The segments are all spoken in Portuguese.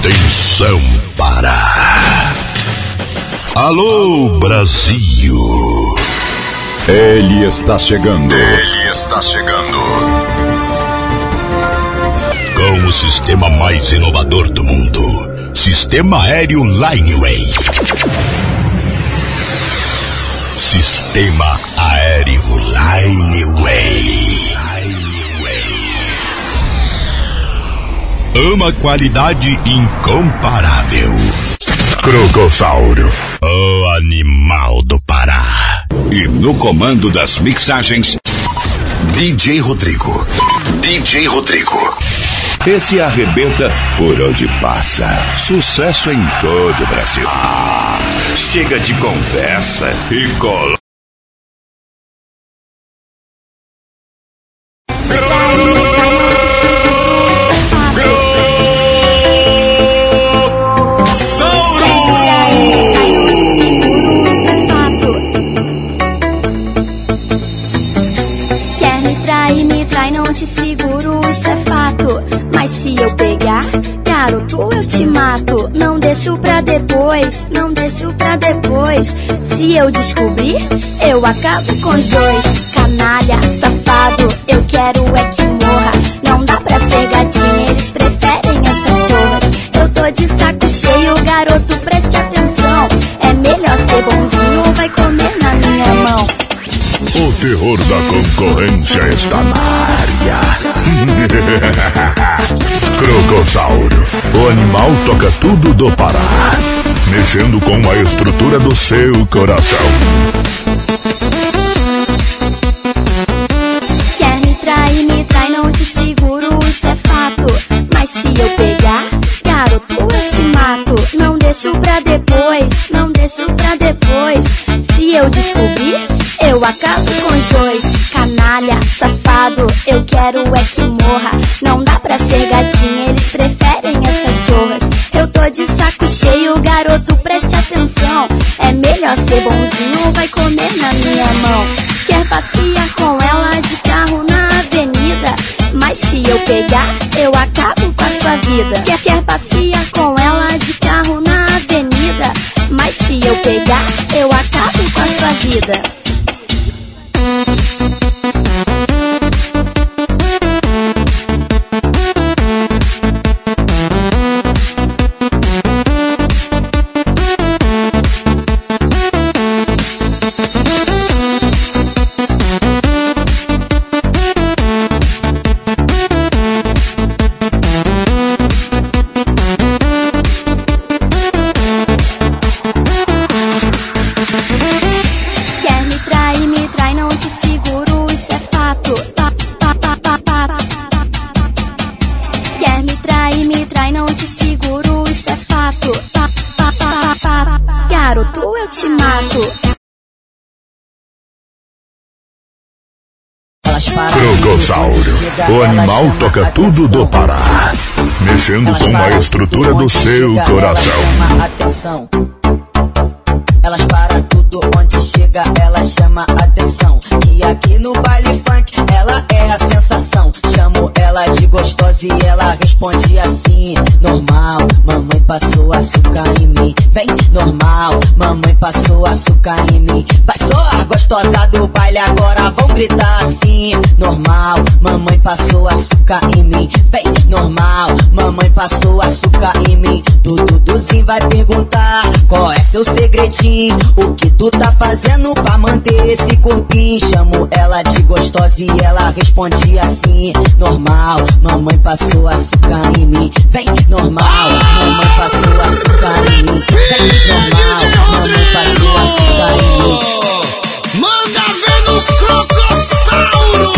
Atenção, Pará. Alô, Brasil. Ele está chegando. Ele está chegando. Com o sistema mais inovador do mundo. Sistema Aéreo Lineway. Sistema Aéreo Lineway. Uma qualidade incomparável. Crocossauro, o animal do Pará. E no comando das mixagens, DJ Rodrigo. DJ Rodrigo. Esse arrebenta por onde passa. Sucesso em todo o Brasil. Chega de conversa e cola. Te seguro, isso é fato. Mas se eu pegar, garoto, eu te mato. Não deixo pra depois, não deixo pra depois. Se eu descobrir, eu acabo com os dois. Canalha, safado, eu quero é que morra. Não dá pra ser gatinha, eles preferem as cachorras. Eu tô de saco cheio, garoto, preste atenção. É melhor ser bonzinho ou vai comer na minha mão. O terror da concorrência está na área. Crocossauro, o animal toca tudo do Pará, mexendo com a estrutura do seu coração. Quer me trai, não te seguro, isso é fato. Mas se eu pegar, garoto, eu te mato. Não deixo pra depois, não deixo pra depois. Se eu descobrir, eu acabo com os dois. Canalha, safado, eu quero é que morra. Não dá pra ser gatinha, eles preferem as cachorras. Eu tô de saco cheio, garoto, preste atenção. É melhor ser bonzinho ou vai comer na minha mão. Quer passear com ela de carro na avenida, mas se eu pegar, eu acabo com a sua vida. Quer passear com ela de carro na avenida, mas se eu pegar, eu acabo com a sua vida. Garoto, eu te mato. Crocossauro, o animal toca tudo do Pará, mexendo com a estrutura do seu coração. Atenção. Elas param tudo onde chega, ela chama atenção. E aqui no baile funk, ela é a sensação. Chamo ela de gostosa e ela responde assim: normal, mamãe passou açúcar em mim. Vem, normal, mamãe passou açúcar em mim. Vai só, gostosa do baile, agora vão gritar assim: normal, mamãe passou açúcar em mim. Vem, normal, mamãe passou açúcar em mim. Duduzinho vai perguntar qual é seu segredinho. O que tu tá fazendo pra manter esse corpinho? Chamo ela de gostosa e ela responde assim: normal, mamãe passou açúcar em mim. Vem, normal, mamãe passou açúcar em mim. Vem, normal, mamãe passou açúcar em mim. Manda ver no Crocossauro!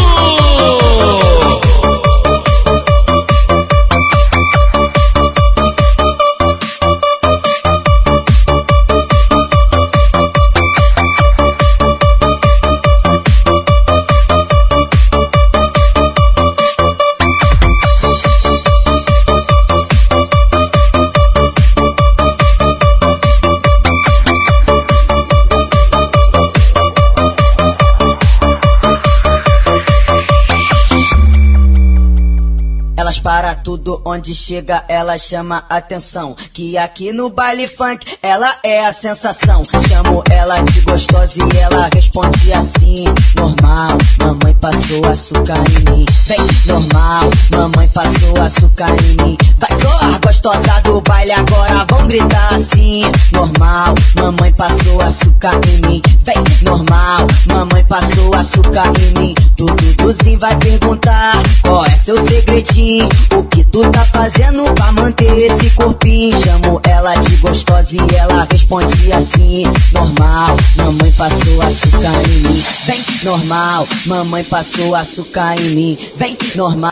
tudo, onde chega ela chama atenção. Que aqui no baile funk ela é a sensação. Chamo ela de gostosa e ela responde assim: normal, mamãe passou açúcar em mim. Vem, normal, mamãe passou açúcar em mim. Vai soar gostosa do baile agora, vão gritar assim: normal, mamãe passou açúcar em mim. Vem, normal, mamãe passou açúcar em mim. Duduzinho vai perguntar qual é seu segredinho, o que tu tá fazendo pra manter esse corpinho. Chamo ela de gostosa e ela responde assim: normal, mamãe passou açúcar em mim. Vem, normal, mamãe passou açúcar em mim. Vem, normal.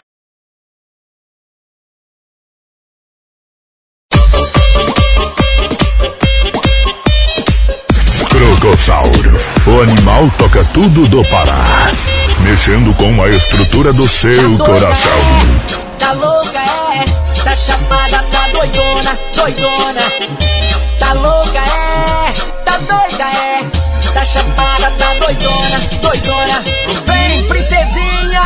Crocossauro, o animal toca tudo do Pará, mexendo com a estrutura do seu coração. Tá louca, tá chapada, tá doidona, doidona. Tá louca, tá doida, tá chapada, tá doidona, doidona. Vem, princesinha!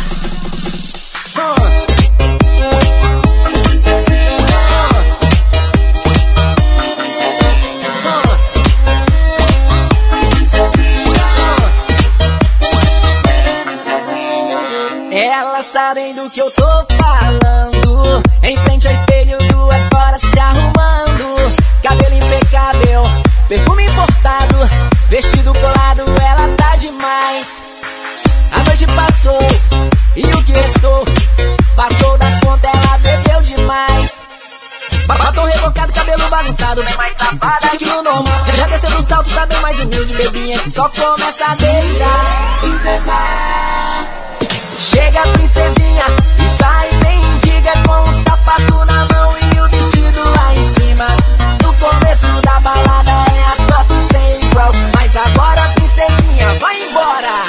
Elas sabem do que eu tô falando. Em frente ao espelho, 2 horas se arrumando. Cabelo impecável, perfume importado, vestido colado, ela tá demais. A noite passou e o que restou passou da conta, ela bebeu demais. Batom rebocado, cabelo bagunçado, bem mais safada que no normal. Já desceu do salto, tá bem mais humilde, bebinha que só começa a deitar. Princesa, chega princesinha e sai mendiga com o sapato na mão e o vestido lá em cima. No começo da balada é a top sem igual, mas agora princesinha vai embora.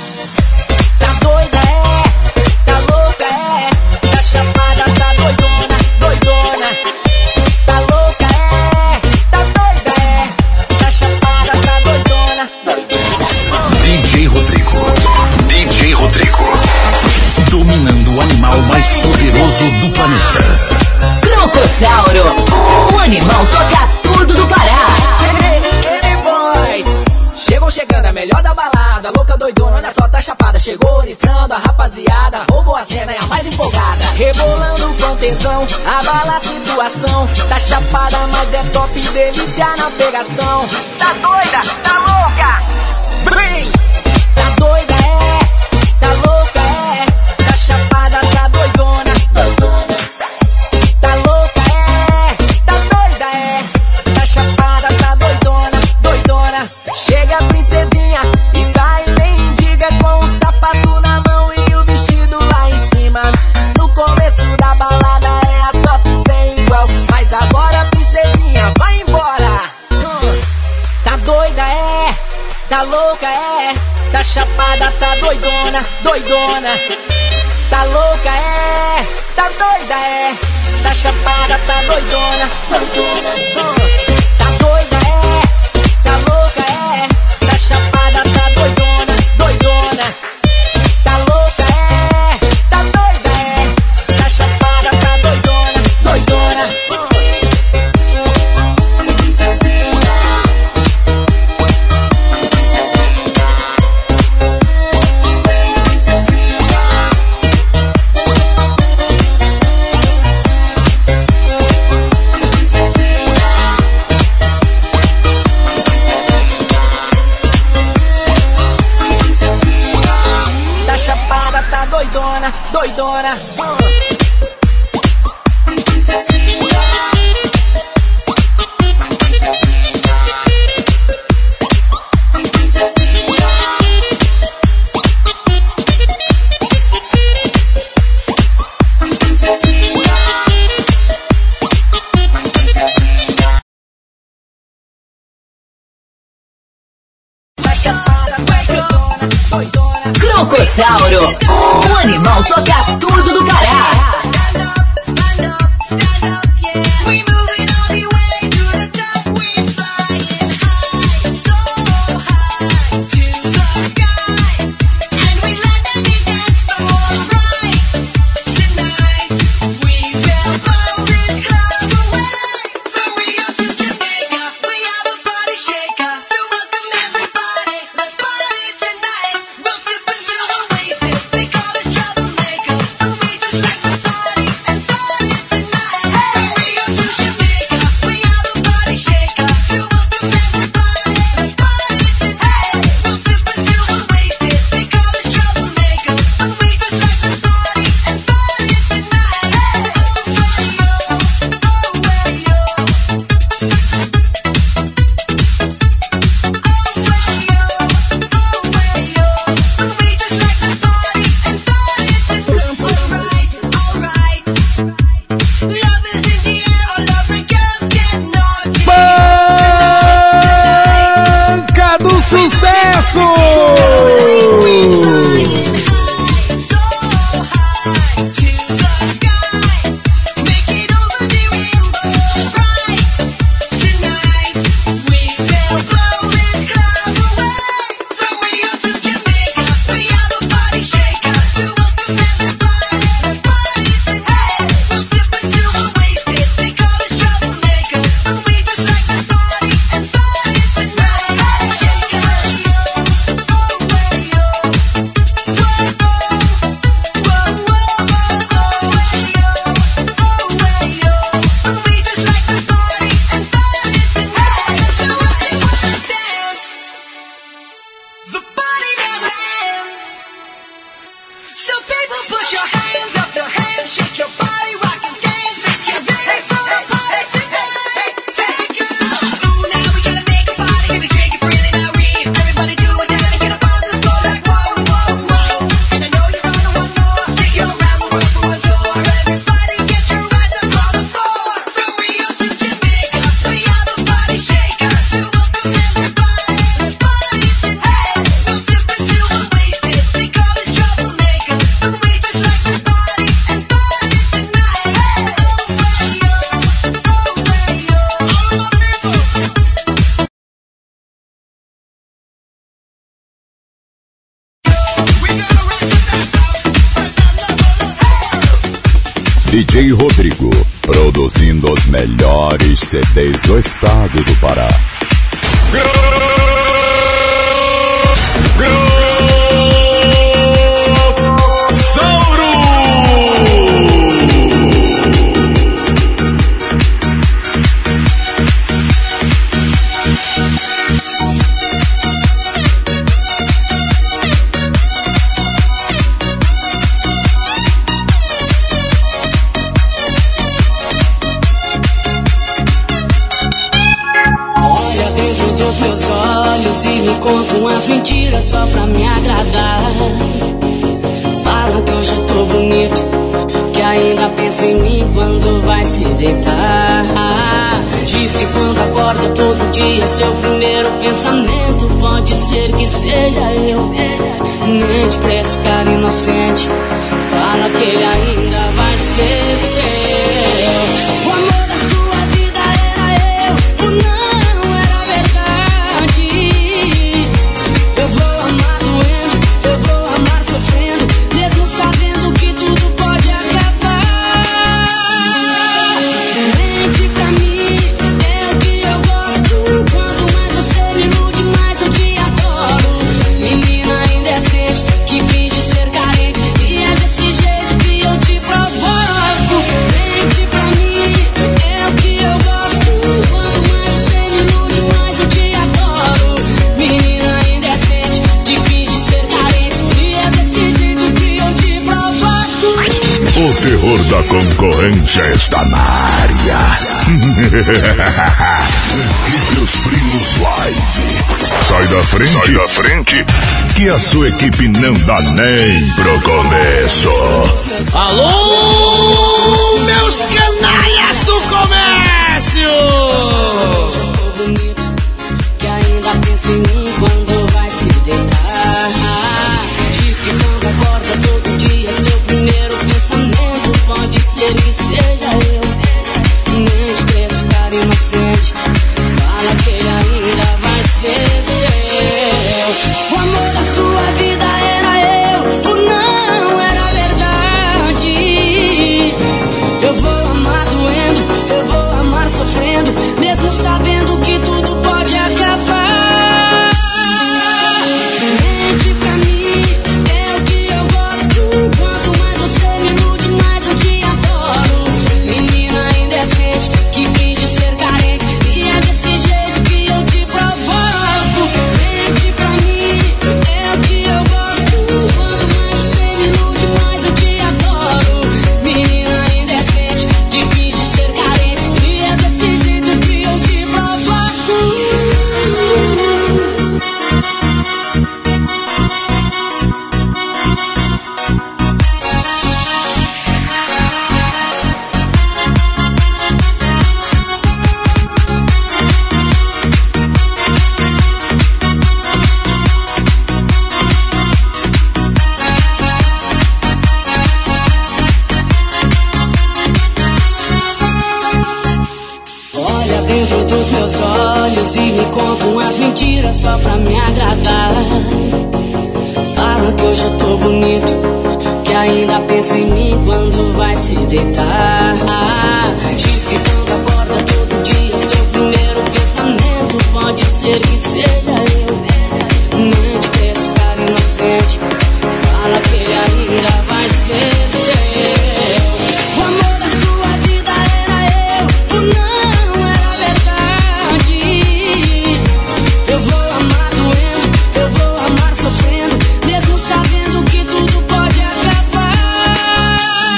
Tá doida tá louca tá chapada, tá doidona, doidona. Tá louca tá doida tá chapada, tá doidona, doidona. DJ Rodrigo, dominando o animal mais poderoso do planeta. Crocossauro, o animal toca tudo do Pará. Hey boys, chegando a melhor da balada, louca doidona, olha só, tá chapada. Chegou oriçando a rapaziada, roubou a cena, é a mais empolgada. Rebolando com tesão, abala a situação. Tá chapada, mas é top, delícia na pegação. Tá doida, tá louca, vem! Tá doida, tá louca, tá chapada, tá doidona, doidona. Tá louca, tá doida, tá chapada, tá doidona, doidona. Chega a princesinha e sai mendiga com o sapato na mão e o vestido lá em cima. No começo da balada é a top sem igual, mas agora a princesinha vai embora. Tá doida, tá louca, tá chapada, tá doidona, doidona. Tá louca, tá doida, tá chapada, tá doidona, doidona. Tá doida, tá louca, tá chapada, tá doidona, doidona. Tá louca, tá doida, tá chapada, tá doidona, doidona. Doidona, doidona. Crocossauro, o animal toca tudo do Pará. We Rodrigo, produzindo os melhores CDs do estado do Pará. Se me contam as mentiras só pra me agradar. Fala que hoje eu tô bonito, que ainda pensa em mim quando vai se deitar. Diz que quando acorda todo dia seu primeiro pensamento pode ser que seja eu. Mente pra esse cara inocente, fala que ele ainda vai ser seu. O amor da sua vida era eu, o não. O terror da concorrência está na área. Equipe Os Primos Live. Sai da frente, que a sua equipe não dá nem pro começo. Alô, meus canalhas do comércio! Que ainda pensa em mim quando vai se deitar. Diz que quando acorda todo dia seu primeiro pensamento pode ser que seja eu. Mente pra esse cara inocente, fala que ele ainda vai ser seu. O amor da sua vida era eu, o não era verdade. Eu vou amar doendo, eu vou amar sofrendo, mesmo sabendo que tudo pode acabar. Mente pra mim, é o que eu gosto. Quanto mais você me ilude, mais eu te adoro. Menina indecente, que finge ser carente, e é desse jeito que eu te provoco. Mente pra mim, é o que eu gosto. Quanto mais você me ilude, mais eu te adoro. Menina indecente, que finge ser carente, e é desse jeito que eu te provoco. Olha dentro dos meus olhos e me contam as mentiras só pra me agradar. Fala que hoje eu tô bonito, que ainda pensa em mim quando vai se deitar. Diz que quando acorda todo dia seu primeiro pensamento pode ser que seja eu. Mente pra esse cara inocente, fala que ele ainda vai ser seu. O amor da sua vida era eu, o não era verdade. Eu vou amar doendo, eu vou amar sofrendo, mesmo sabendo que tudo pode acabar.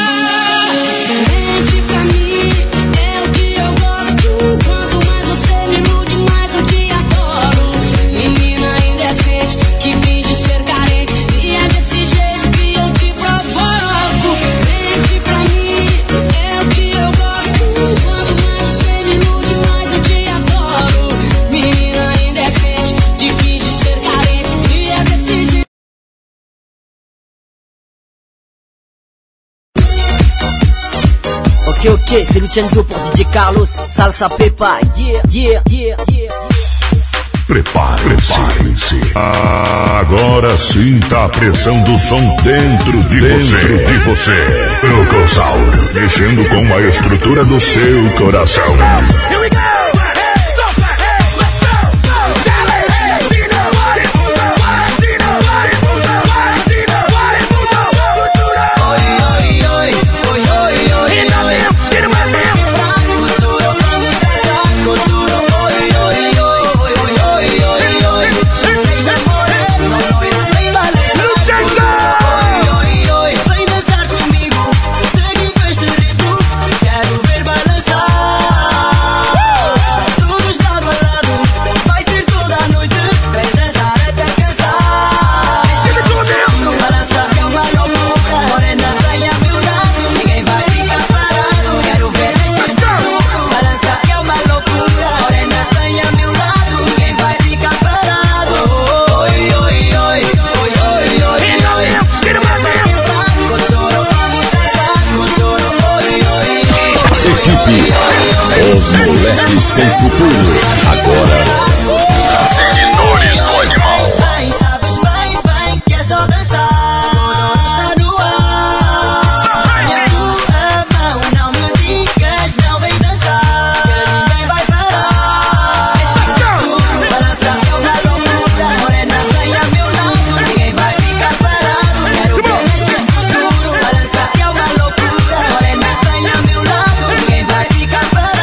Mente pra mim, é o que eu gosto. Quanto mais você me ilude, mais eu te adoro. Menina indecente, que finge ser carente, e é desse jeito que eu te provoco. Mente pra mim, é o que eu gosto. Quanto mais você me ilude, mais eu te adoro. Menina indecente, que finge ser carente, e é desse jeito. Ok, c'est Lucenzo pour DJ Carlos, Salsa Pepa, yeah. Prepare-se. Agora sinta a pressão do som dentro de você. Crocossauro, mexendo com a estrutura do seu coração. Here we go! Os moleques sem futuro. Agora, seguidores do animal. Sabes bem que é só dançar. Está no ar. Olha tua mão, não me digas, não vem dançar. Que ninguém vai parar. Tu balança, eu na loucura. Morena, vem a meu lado. Ninguém vai ficar parado. Quero ver mexer tudo. Balança, eu na loucura. Morena, vem a meu lado. Ninguém vai ficar parado.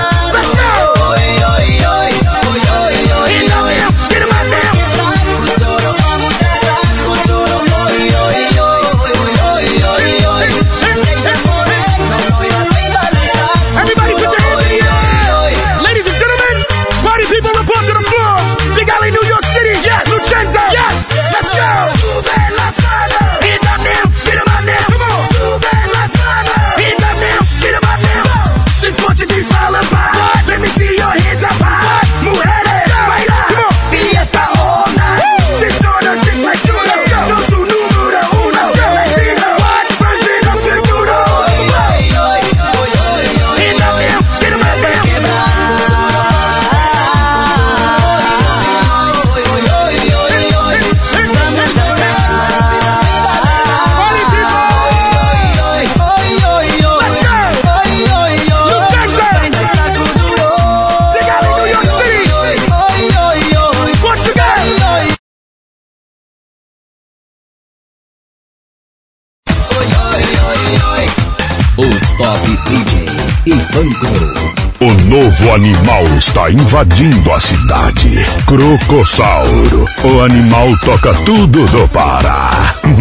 O Top DJ Ivan. O novo animal está invadindo a cidade. Crocossauro, o animal toca tudo do Pará.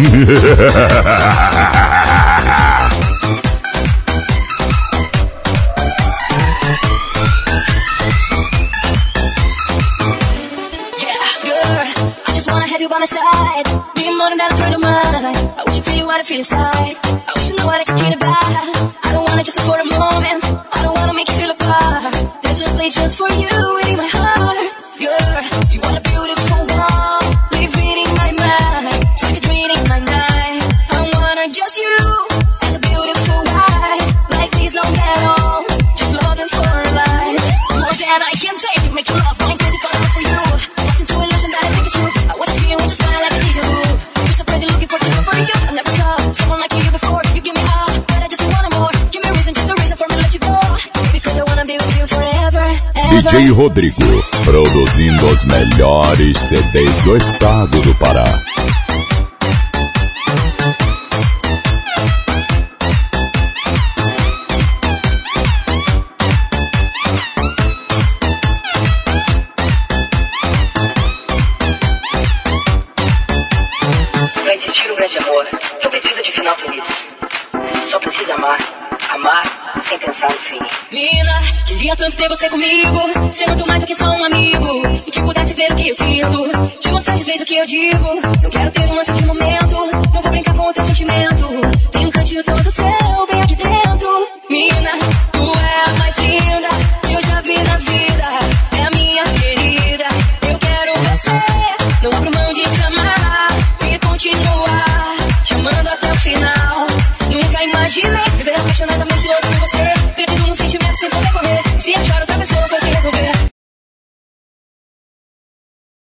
Have you by my side? Being more than a friend of mine. I wish you feel what I feel inside. I wish you know what I can about. I don't wanna just live for a moment. I don't wanna make you feel apart. There's a place just for you in my heart. Girl, you want a beautiful one, living in my mind. It's like a dream in my night. I wanna just you as a beautiful wife. Like this don't get on, just loving for life. More than I can take, make you love, going crazy for you. Lost into illusion that I think is true. I wanna see you and just smile like a deja vu. You're so crazy looking for you. I never saw someone like you before. You give me all, but I just want more. Give me a reason, just a reason for me to let you go. Because I wanna be with you forever, ever. DJ Rodrigo, produzindo os melhores CDs do estado do Pará. Pra existir um grande amor, não precisa de final feliz. Só precisa amar. Amar sem pensar no fim. Mina, queria tanto ter você comigo, ser muito mais do que só um amigo, e que pudesse ver o que eu sinto, te mostrar de vez o que eu digo. Não quero ter um lance de momento, não vou brincar com o teu sentimento. Tem um cantinho todo seu bem aqui dentro. Mina, tu é a mais linda que eu já vi na vida. É a minha querida, eu quero você. Não abro mão de te amar e continuar te amando até o final. Nunca imaginei viver apaixonadamente louco por você, perdido no sentimento sem poder correr. Se achar outra pessoa fosse resolver.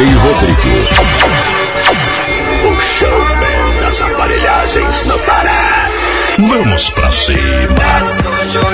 Rodrigo. O showman das aparelhagens no Pará. Vamos pra cima.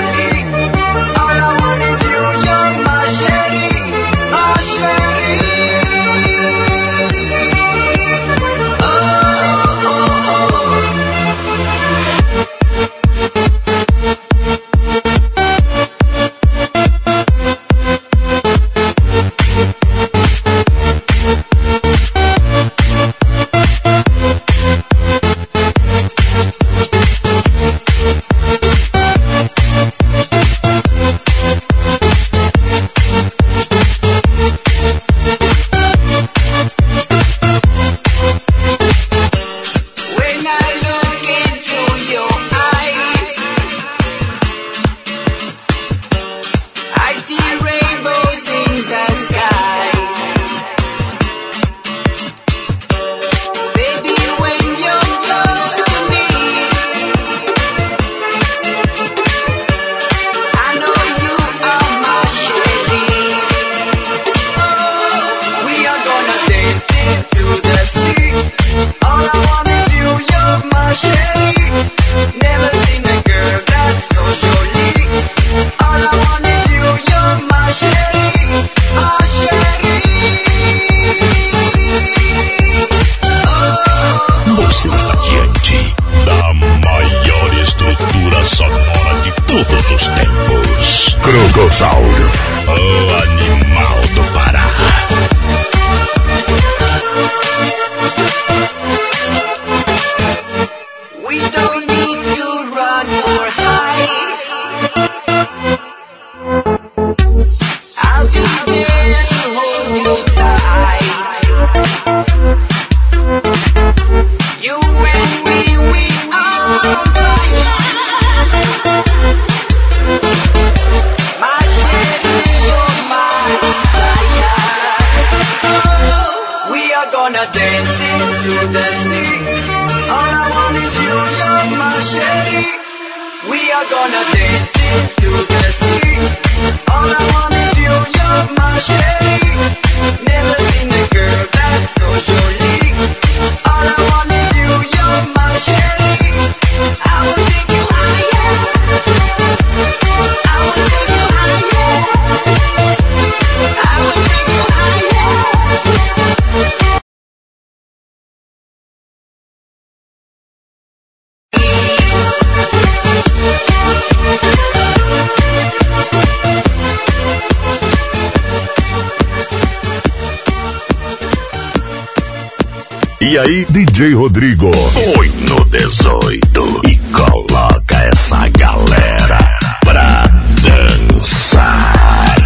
Crocossauro, o animal do Pará. We don't need to run or hide. I'll be there to hold you tight. You and me, we are on fire. My Chevy, you're my fire. We are gonna dance into the sea. All I want is you, you're my Chevy. We are gonna dance into the sea. All I want is you, you're my Chevy. Never seen a girl that's so jolly. All I want is you, you're my Chevy. I will take you higher. I will take you higher. I will take you higher. E aí, DJ Rodrigo? Põe no 18 e coloca essa galera pra dançar.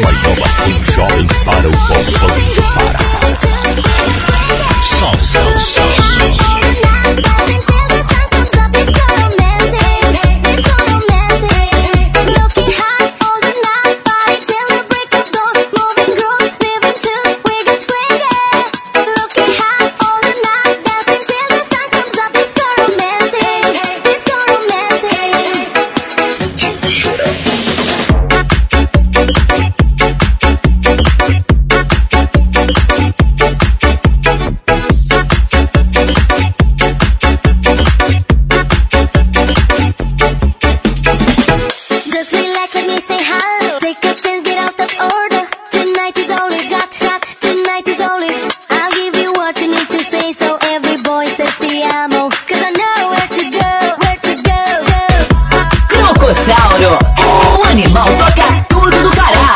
Uma inovação jovem para o bolsão do Pará. Crocossauro, o animal toca tudo do Pará.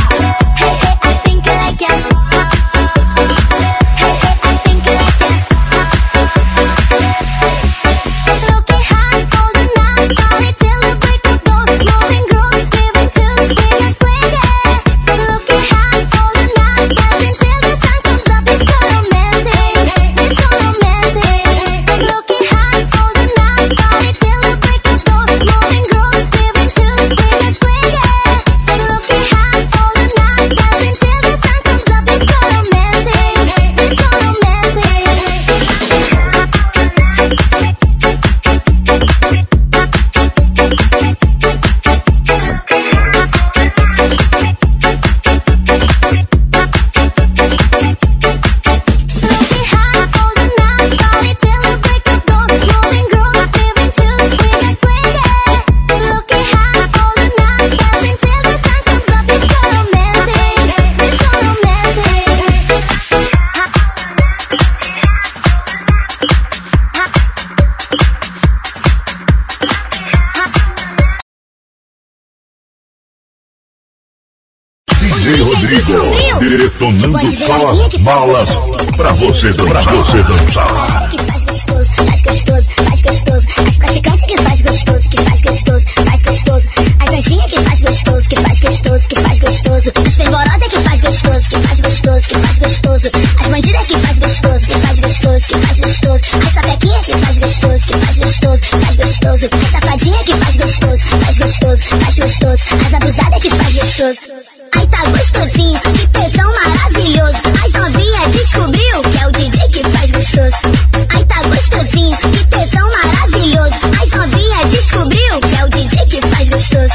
Rodrigo, detonando só as balas pra você dançar. Que faz gostoso, faz gostoso, faz gostoso. As praticantes que faz gostoso, que faz gostoso, faz gostoso. As anjinhas que faz gostoso, que faz gostoso, que faz gostoso. As fervorosas que faz gostoso, que faz gostoso, que faz gostoso. As bandidas que faz gostoso, que faz gostoso, que faz gostoso. As sapequinhas que faz gostoso, que faz gostoso, faz gostoso. As safadinhas que faz gostoso, faz gostoso, faz gostoso. As abusadas que faz gostoso. Ai, tá gostosinho, que tesão maravilhoso. As novinhas descobriu que é o DJ que faz gostoso. Ai, tá gostosinho, que tesão maravilhoso. As novinhas descobriu que é o DJ que faz gostoso.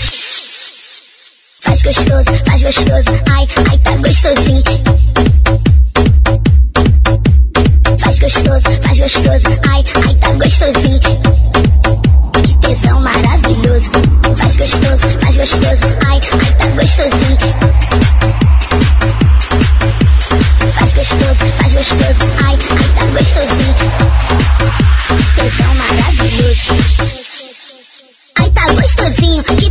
Faz gostoso, faz gostoso. Ai, ai, tá gostosinho. Faz gostoso, ai, ai, tá gostosinho. Que tesão maravilhoso. Faz gostoso, ai, ai, tá gostosinho. Faz gostoso, ai, ai, tá gostosinho. Tesão maravilhoso. Ai, tá gostosinho, que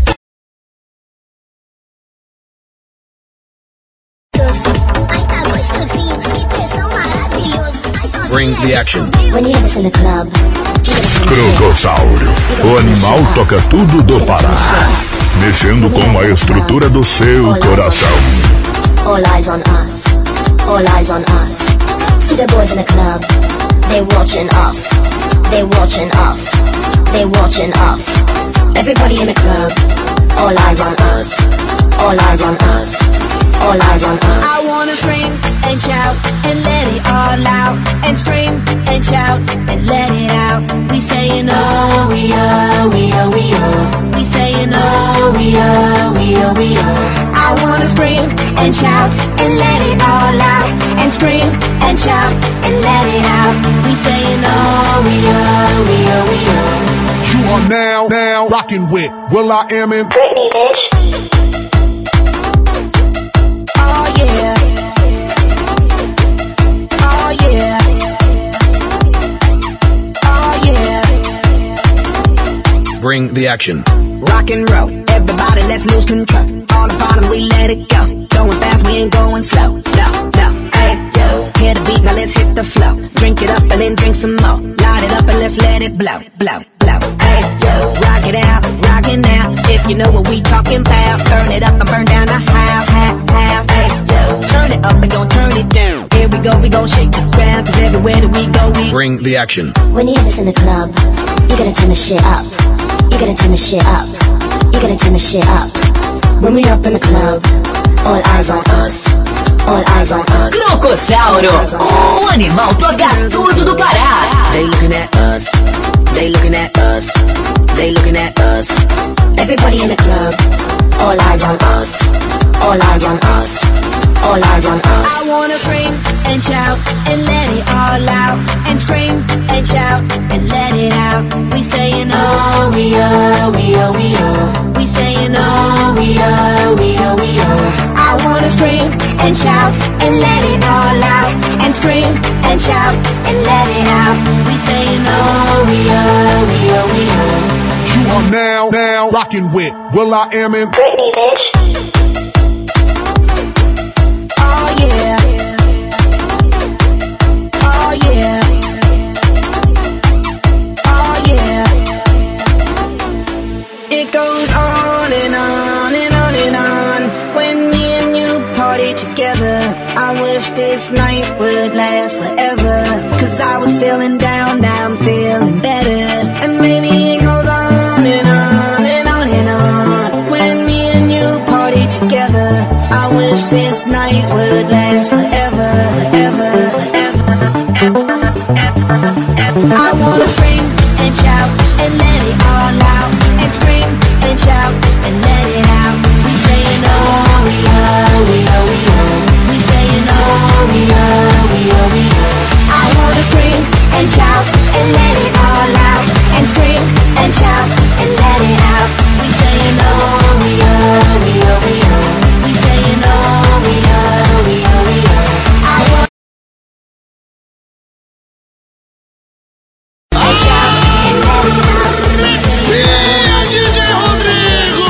ai, tá gostosinho, que tesão maravilhoso. Bring the action. When you have this in the club, Crocossauro, o animal toca tudo do Pará, mexendo com a estrutura do seu coração. All eyes on us, all eyes on us. See the boys in the club, they watching us, they watching us, they watching us. Everybody in the club, all eyes on us, all eyes on us, all eyes on us. I wanna scream and shout and let it all out, and scream and shout and let it out. We saying oh, we oh, we oh, we oh. We saying oh, we oh, we oh, we oh. I wanna scream and shout and let it all out, and scream and shout and let it out. We saying oh, we oh, we oh, we oh. You are now rocking with will.i.am and Britney, bitch. Oh yeah. Oh yeah. Oh yeah. Bring the action. Rock and roll, everybody let's lose control. All the bottom we let it go. Going fast, we ain't going slow. No, hey, yo. Hear the beat, now let's hit the flow. Drink it up and then drink some more. Light it up and let's let it blow. Hey, yo. Rock it out, rock it now. If you know what we talking about, burn it up and burn down the house. up and gon' turn it down. Here we gon' shake the ground, cause everywhere that we go, we bring the action. When you hear this in the club, you gotta turn the shit up. You gotta turn the shit up. You gotta turn the shit up. When we up in the club, all eyes on us. All eyes on us. Crocossauro, o animal toca tudo do Pará. They looking at us. They looking at us. They looking at us. Everybody in the club, all eyes on us. All eyes on us. All eyes on us. I wanna scream and shout and let it all out. And scream and shout and let it out. We saying oh, we oh, we oh, we oh. We saying oh, we oh, we oh, we oh. I wanna scream and shout and let it all out. And scream and shout and let it out. We saying oh, we oh, we oh, we oh. You are now rocking with will.i.am and Britney, bitch. Oh yeah. Oh yeah. Oh yeah. It goes on and on and on and on. When me and you party together, I wish this night would last forever. Cause I was feeling down, now I'm feeling better. And maybe it goes on and on and on and on. When me and you party together, I wish this night would last forever, forever, forever, forever, forever. I wanna scream and shout and let it all out. And scream and shout and let it out. We saying oh, we oh, we oh, we oh. We saying oh, we oh, we oh, we oh. I wanna scream and shout and let it all out. And scream and shout and let it out. We saying oh, we oh, we oh, we oh. We saying oh, we oh, we oh, we oh. I want and shout and let it out. DJ Rodrigo!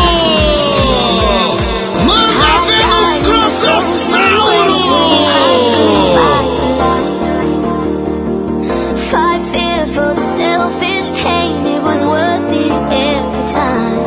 Manda ver no Crocossauro! Fight fear for the selfish pain, it was worth it every time.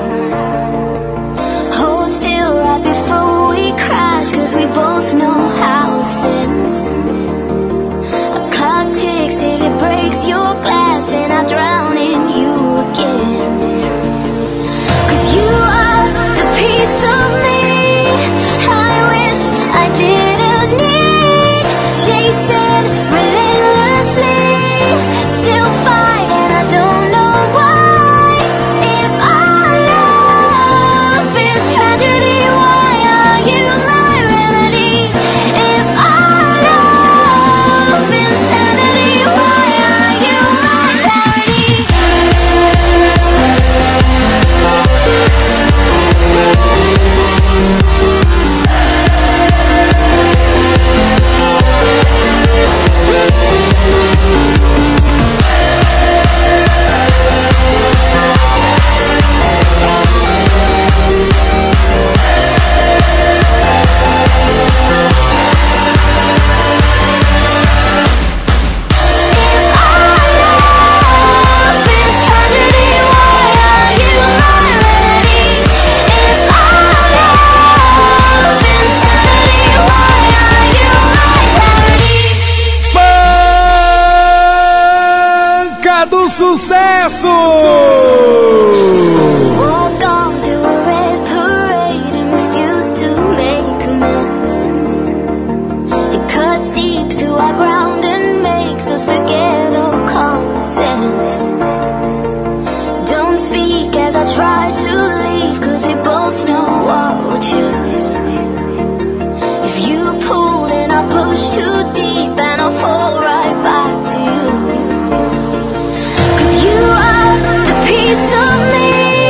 Hold still right before we crash, cause we both know how this ends. A clock ticks till it breaks your glass, and I drown in you again. Cause you are the piece of me I wish I didn't need. Chasing relentlessly, still fight and I don't know why. If our love is tragedy, why are you my remedy? If our love is insanity, why are you my parody? Do sucesso! Walk on through a red parade and refuse to make amends. It cuts deep through our ground and makes us forget all common sense. Don't speak as I try to leave, cause we both know what we'll choose. If you pull then I'll push too deep and I'll fall right back to you. You are the piece of me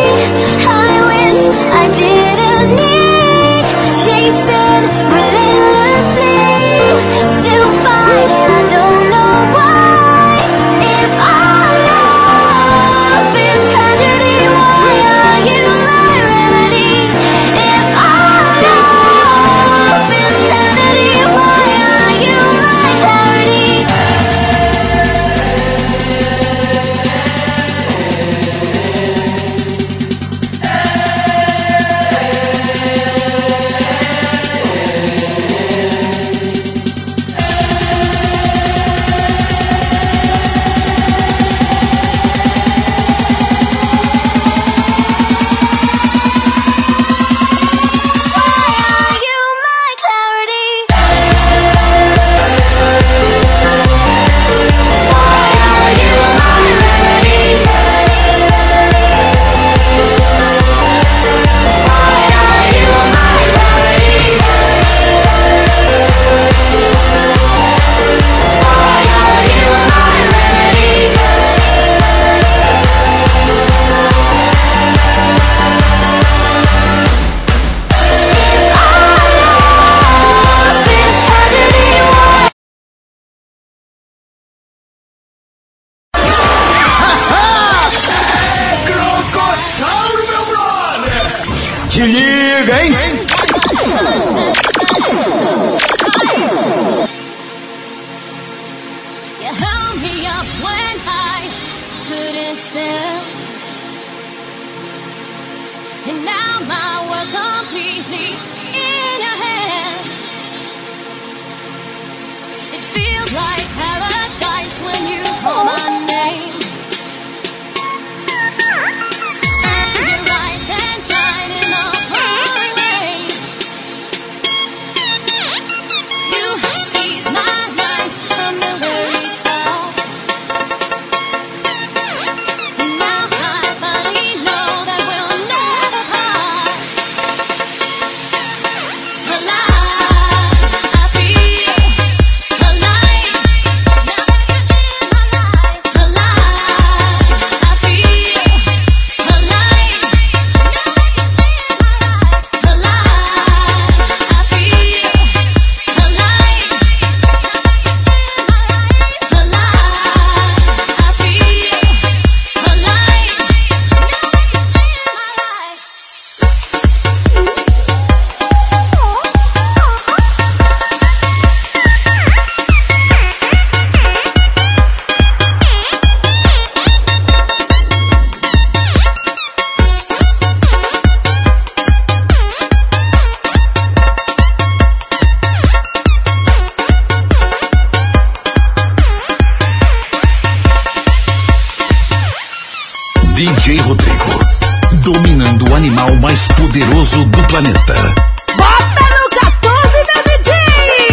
planeta. Bota no 14, meu DJ!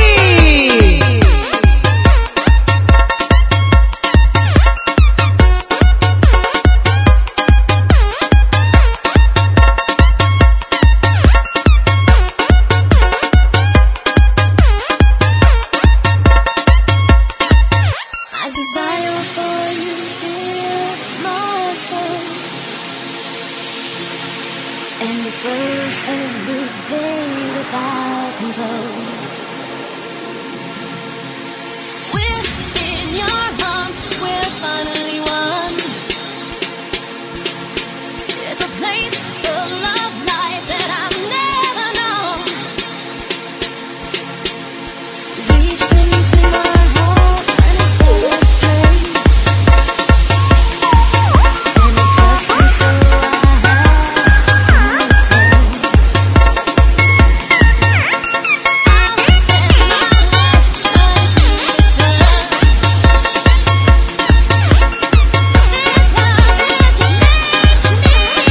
My desire for you fills my soul, and it grows every day without control. Within your arms, we're finally one. It's a place full of light that I've never known. Reached into my heart and it felt strange, and it touched me so I had to say, I will spend my life trying to return. This love is what makes me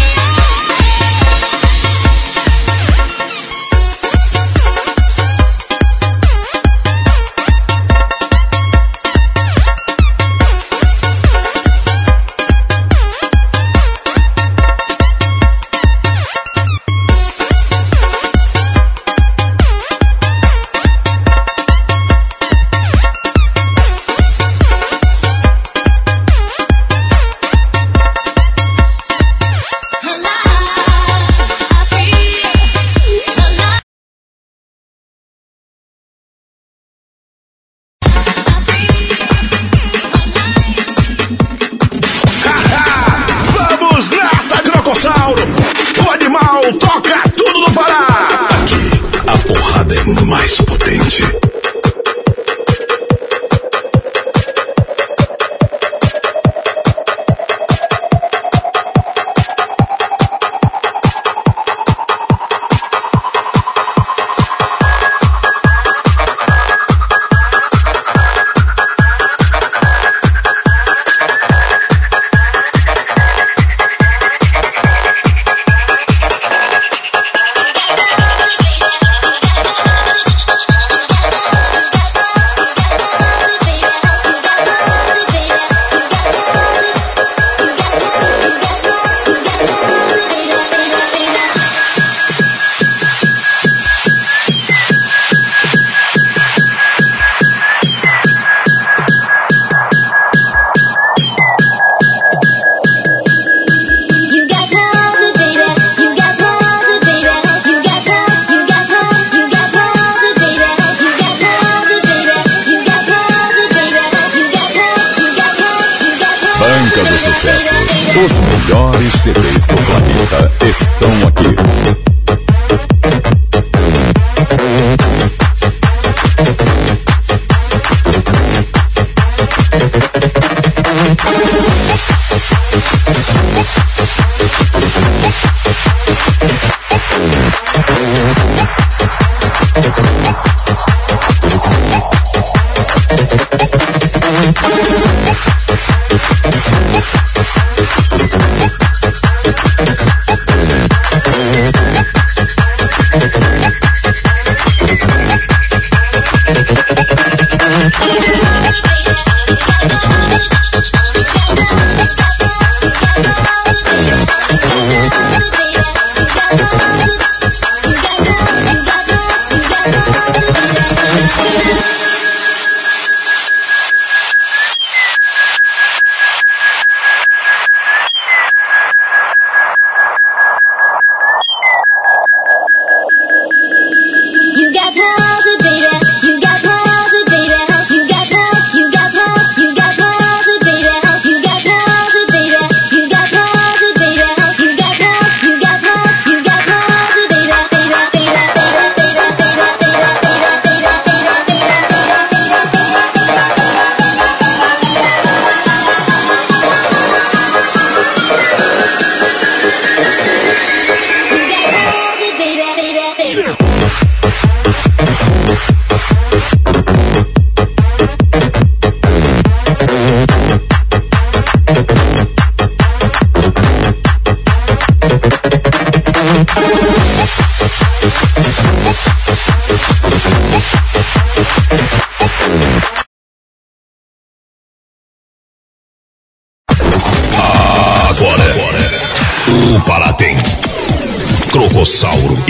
Vamos nessa, Crocossauro! O animal toca tudo no Pará! Aqui, a porrada é mais potente. You got pose, baby. You got pose, baby. You got pose. You got pose. You got pose, baby. You got pose, baby. You got pose, baby. You got pose. You got pose. You got pose. Banca do Sucesso. Os melhores CDs do planeta estão aqui.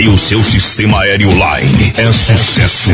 e o seu sistema aéreo Line é sucesso.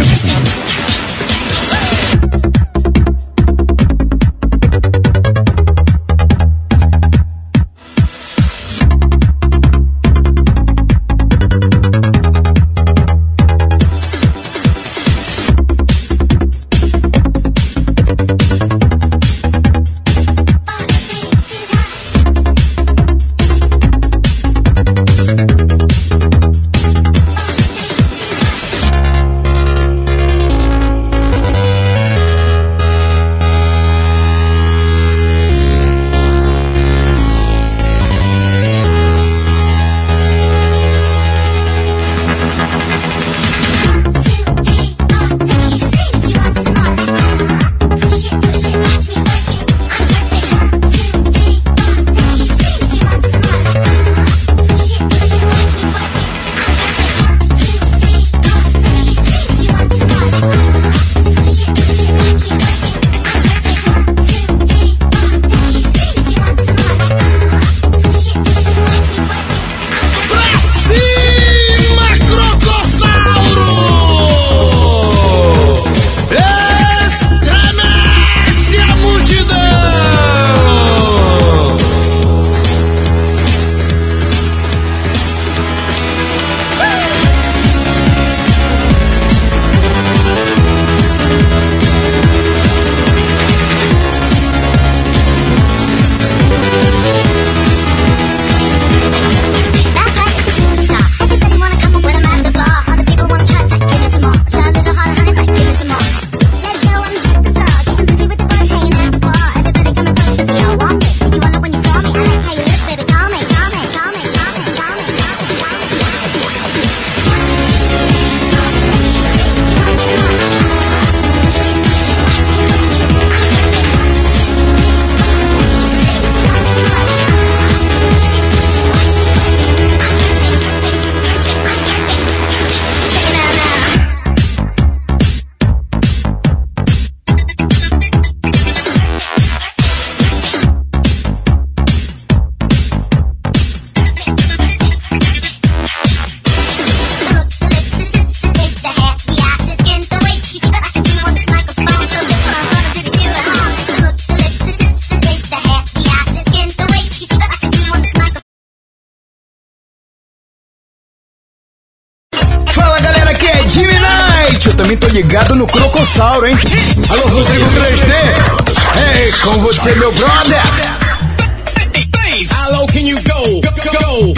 Eu também tô ligado no Crocossauro, hein? Alô, Rodrigo 3D! Ei, com você, meu brother! How low can you go? Go!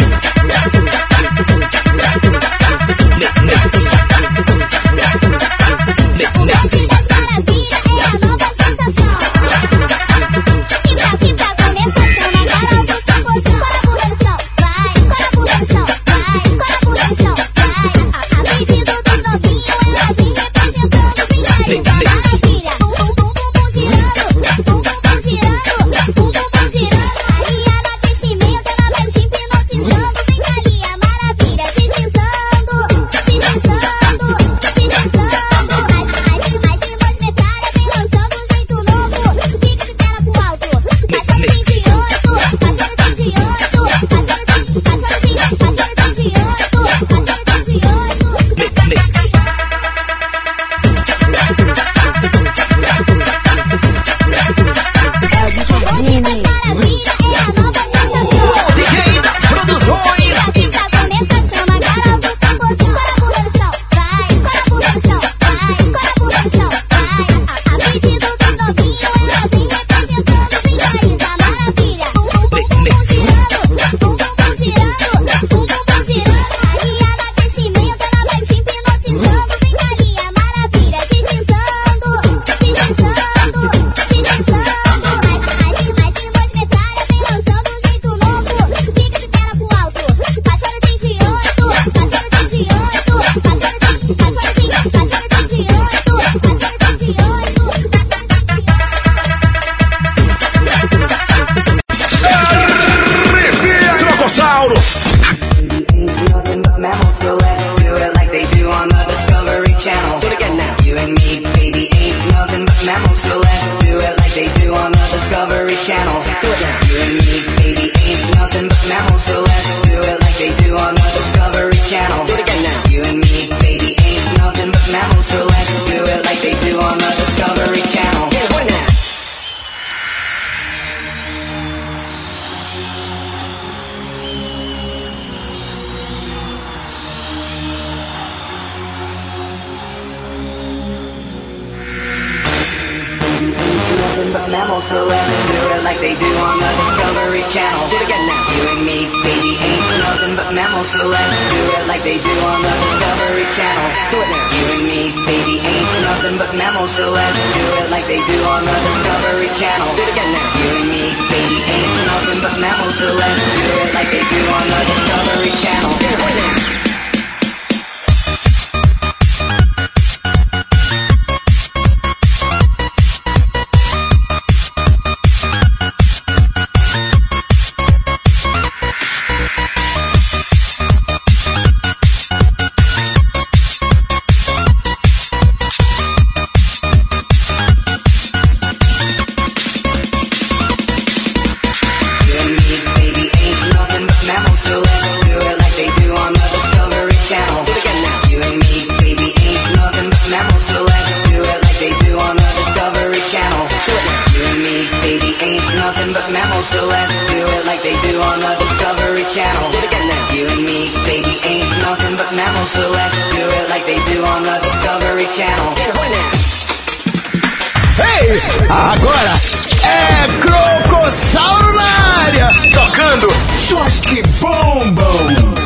Discovery Channel. You and me, baby, ain't nothing but mammals, so let's do it like they do on the Discovery Channel. Do it again now. mammals, so let's do it like they do on the Discovery Channel. Do it again now. You and me, baby, ain't nothing but mammals, so let's do it like they do on the Discovery Channel. Do it now. You and me, baby, ain't nothing but mammals, so let's do it like they do on the Discovery Channel. Do it again now. You and me, baby, ain't nothing but mammals, so let's do it like they do on the Discovery Channel. Do it now. So let's do it like they do on the Discovery Channel. Do it again now. You and me, baby, ain't nothing but mammals, so let's do it like they do on the Discovery Channel. Hey, agora é Crocossauro na área, tocando sons que bombam.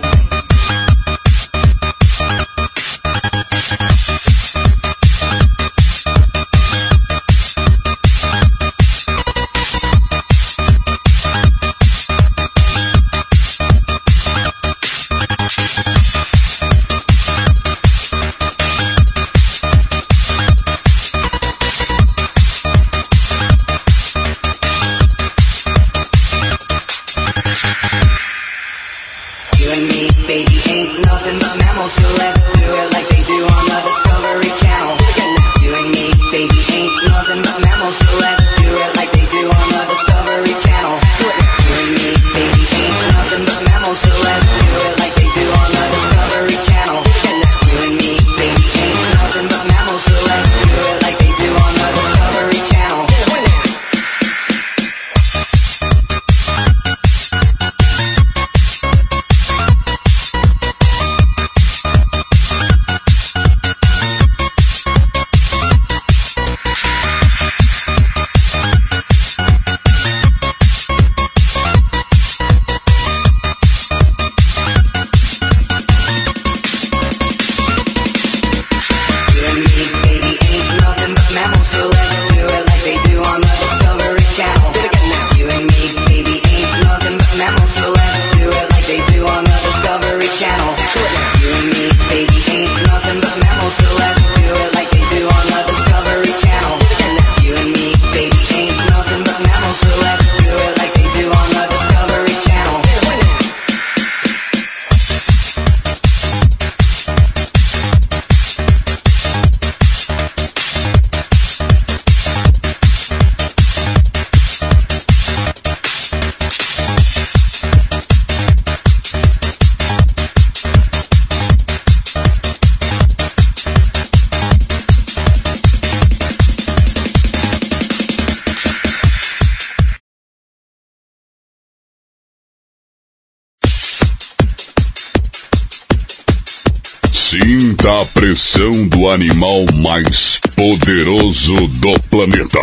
Sinta a pressão do animal mais poderoso do planeta.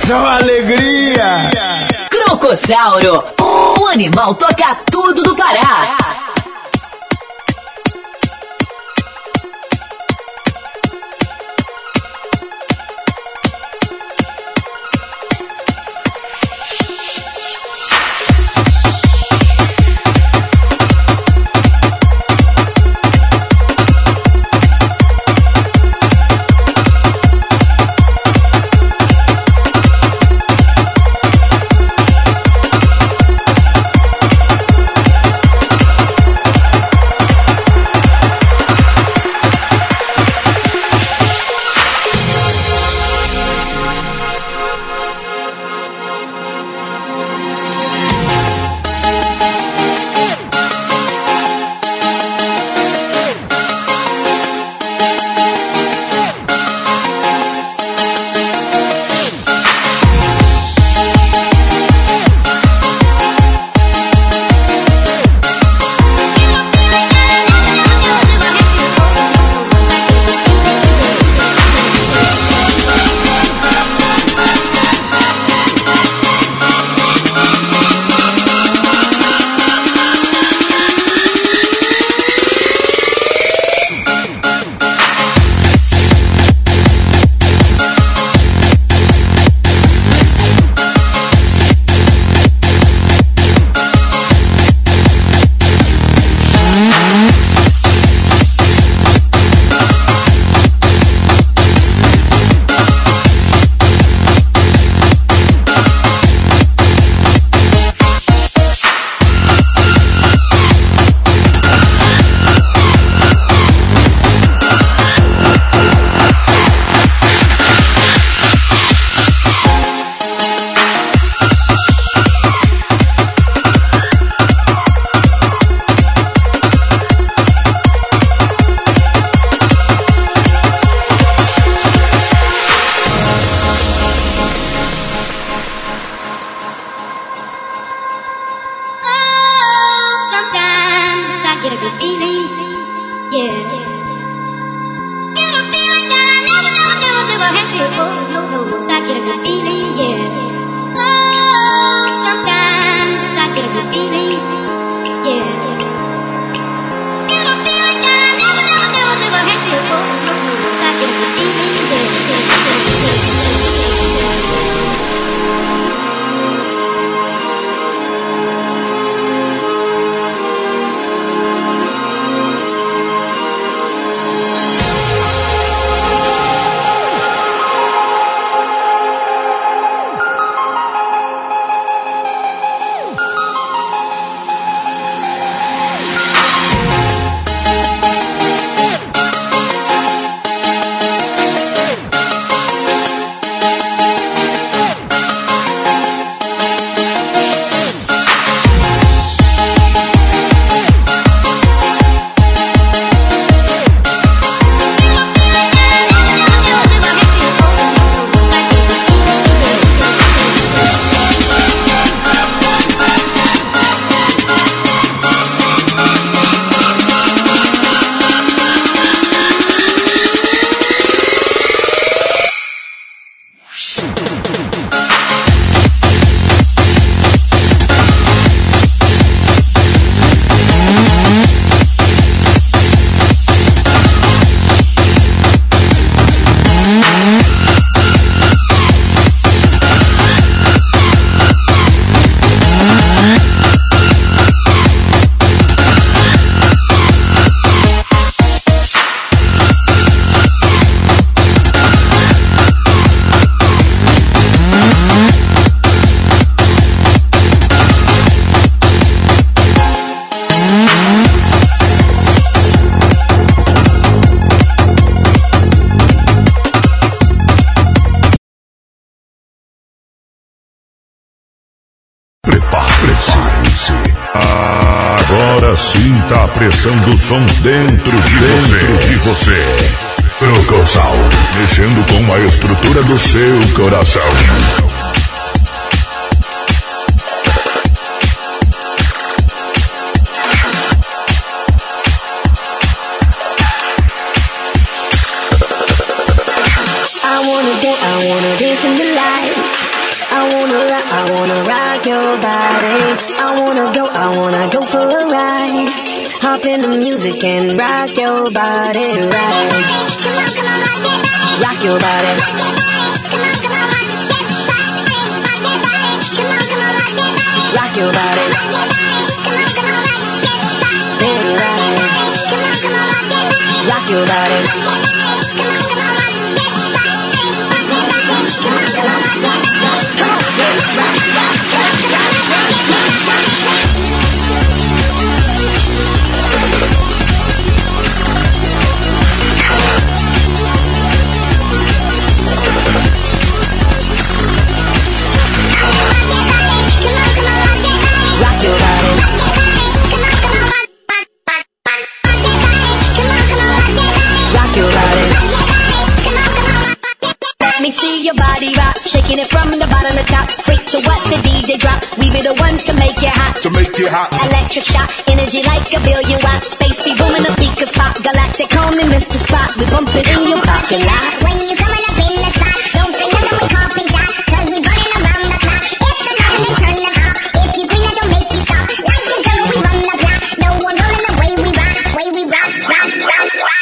Só alegria! Crocossauro, o animal toca tudo do Pará. Agora sinta a pressão do som dentro de você. Crocossauro, mexendo com a estrutura do seu coração. I wanna dance in the lights. wanna rock your body. I wanna go for a ride. Hop in the music and rock your body right. Rock your body. Rock your body. Right. Rock your body. Shaking it from the bottom to top. Wait till what the DJ drop. We be the ones to make it hot. To make it hot. Electric shock. Energy like a billion watts. Space be booming, the speakers pop. Galactic, call me Mr. Spot. We bump it in your parking lot. When you coming up in the spot, don't say nothing, we call pink dot. Cause we burning around the clock. If the light and turn them hot. If you green, don't make you stop. Like the jungle, we run the block. No one rolling the way we rock. Way we rock, rock, rock, rock.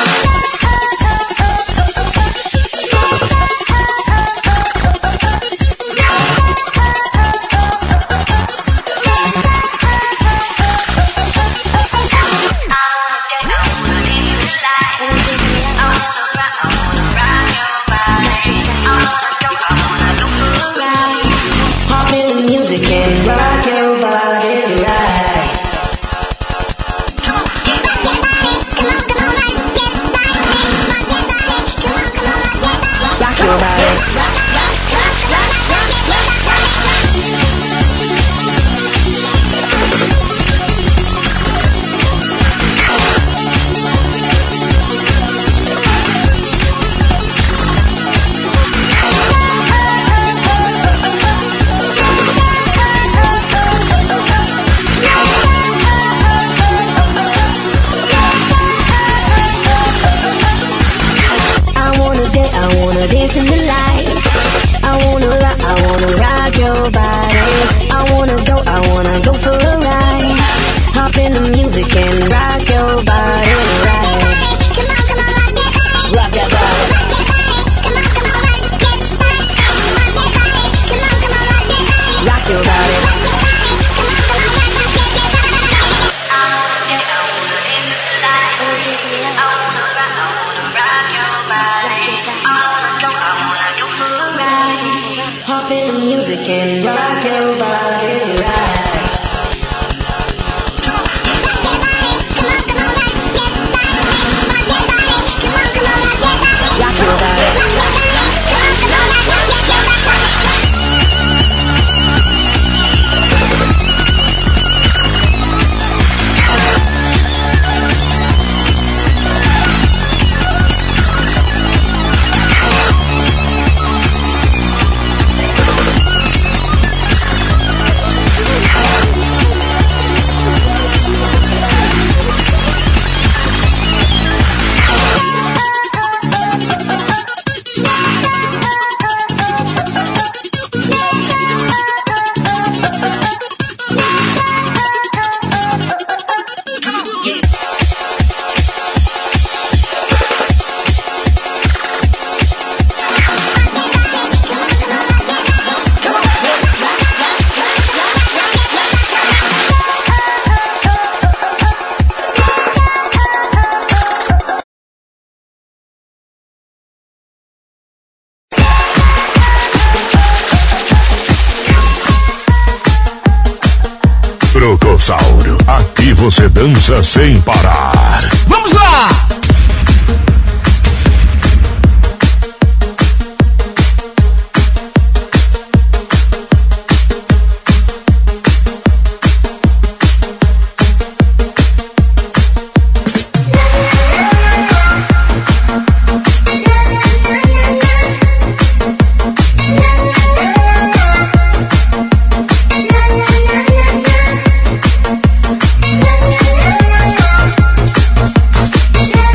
Crocossauro, aqui você dança sem parar. Vamos lá! Yeah.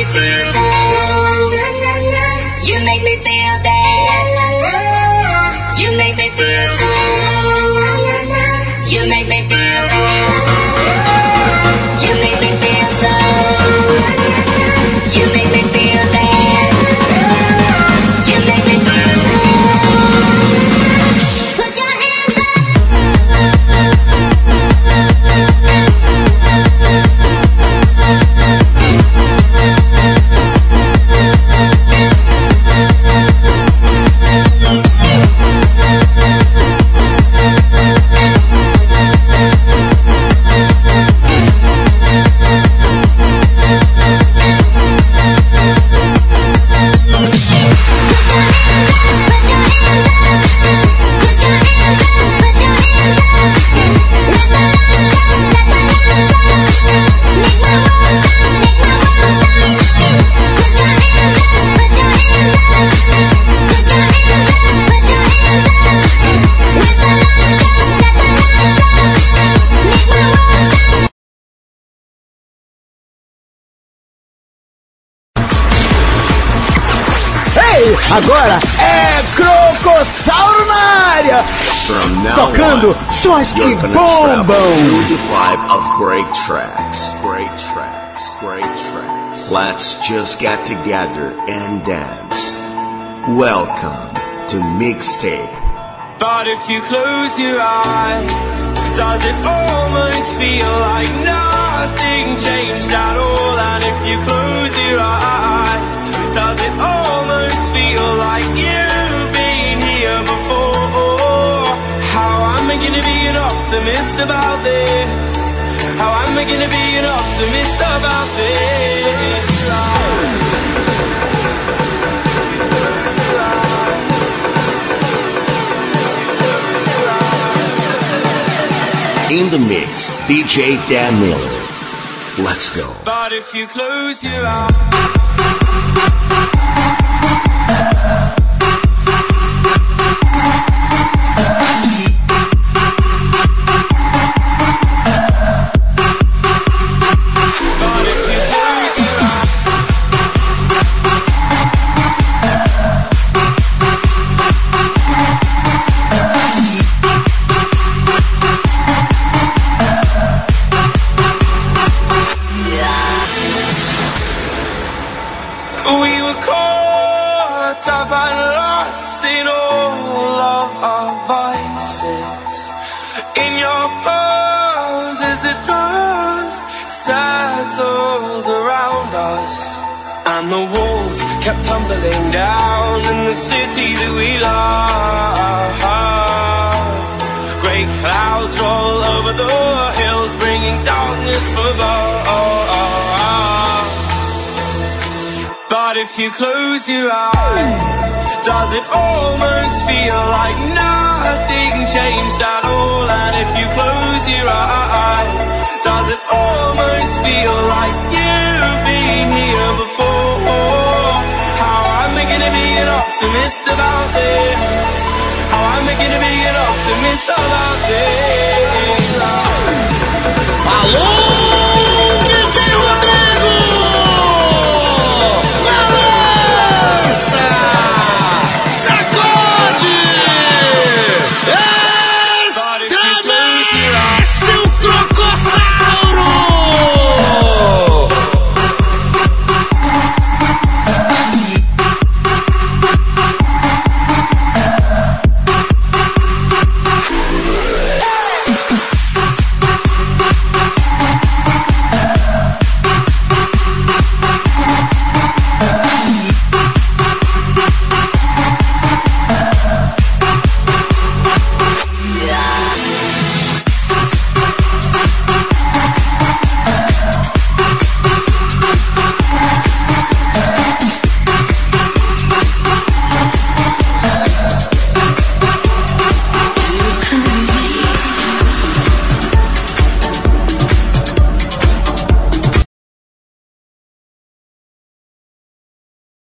feel so. You make me feel that. You make me feel so. You make me feel that. You make me feel so. You make me feel that. You make me feel so. Put your hands up. Agora é Crocossauro na área, tocando só as que bombam. Great tracks. Let's just get together and dance. Welcome to Mixtape. But if you close your eyes, does it almost feel like nothing changed at all? And if you close your eyes, does it almost feel like you've been here before? How am I gonna be an optimist about this? How am I gonna be an optimist about this? In the mix, DJ Dan Miller. Let's go. But if you close your eyes, and the walls kept tumbling down in the city that we love. Great clouds roll over the hills, bringing darkness from above. But if you close your eyes, does it almost feel like nothing changed at all? And if you close your eyes, does it almost feel like you've been here before? How am I gonna be an optimist about this? How am I gonna be an optimist about this? Alô,